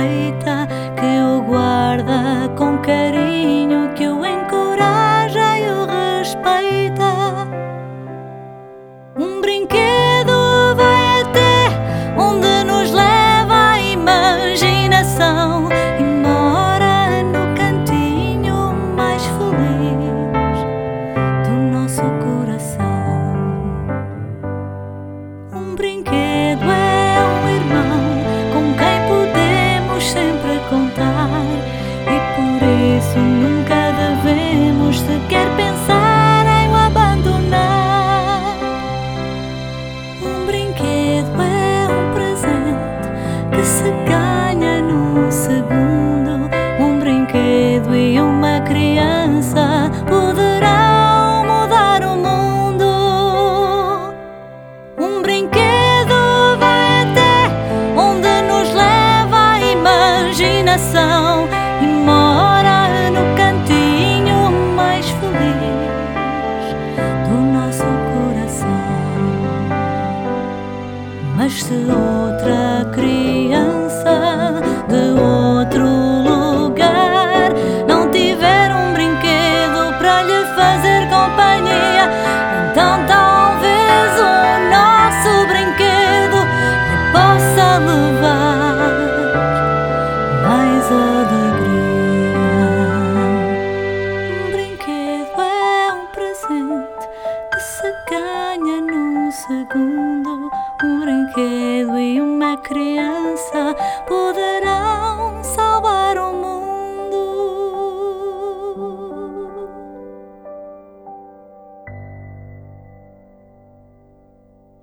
estreita, que o guarda com carinho, que o encoraja e o respeita. Um brinquedo vai até onde nos leva a imaginação e mora no cantinho mais feliz do nosso coração. Um brinquedo é um irmão com quem podemos sempre contar, e por isso nunca devemos sequer pensar em o abandonar. Um brinquedo é um presente que se ganha num segundo. Um brinquedo e uma criança poderão mudar o mundo. Um brinquedo vai até onde nos leva a imaginação e mora no cantinho mais feliz do nosso coração. Mas se outra criança de outro lugar não tiver um brinquedo para lhe fazer companhia, então talvez o nosso brinquedo lhe possa levar mais alegria. Um brinquedo é um presente que se ganha num segundo. Um brinquedo e uma criança poderão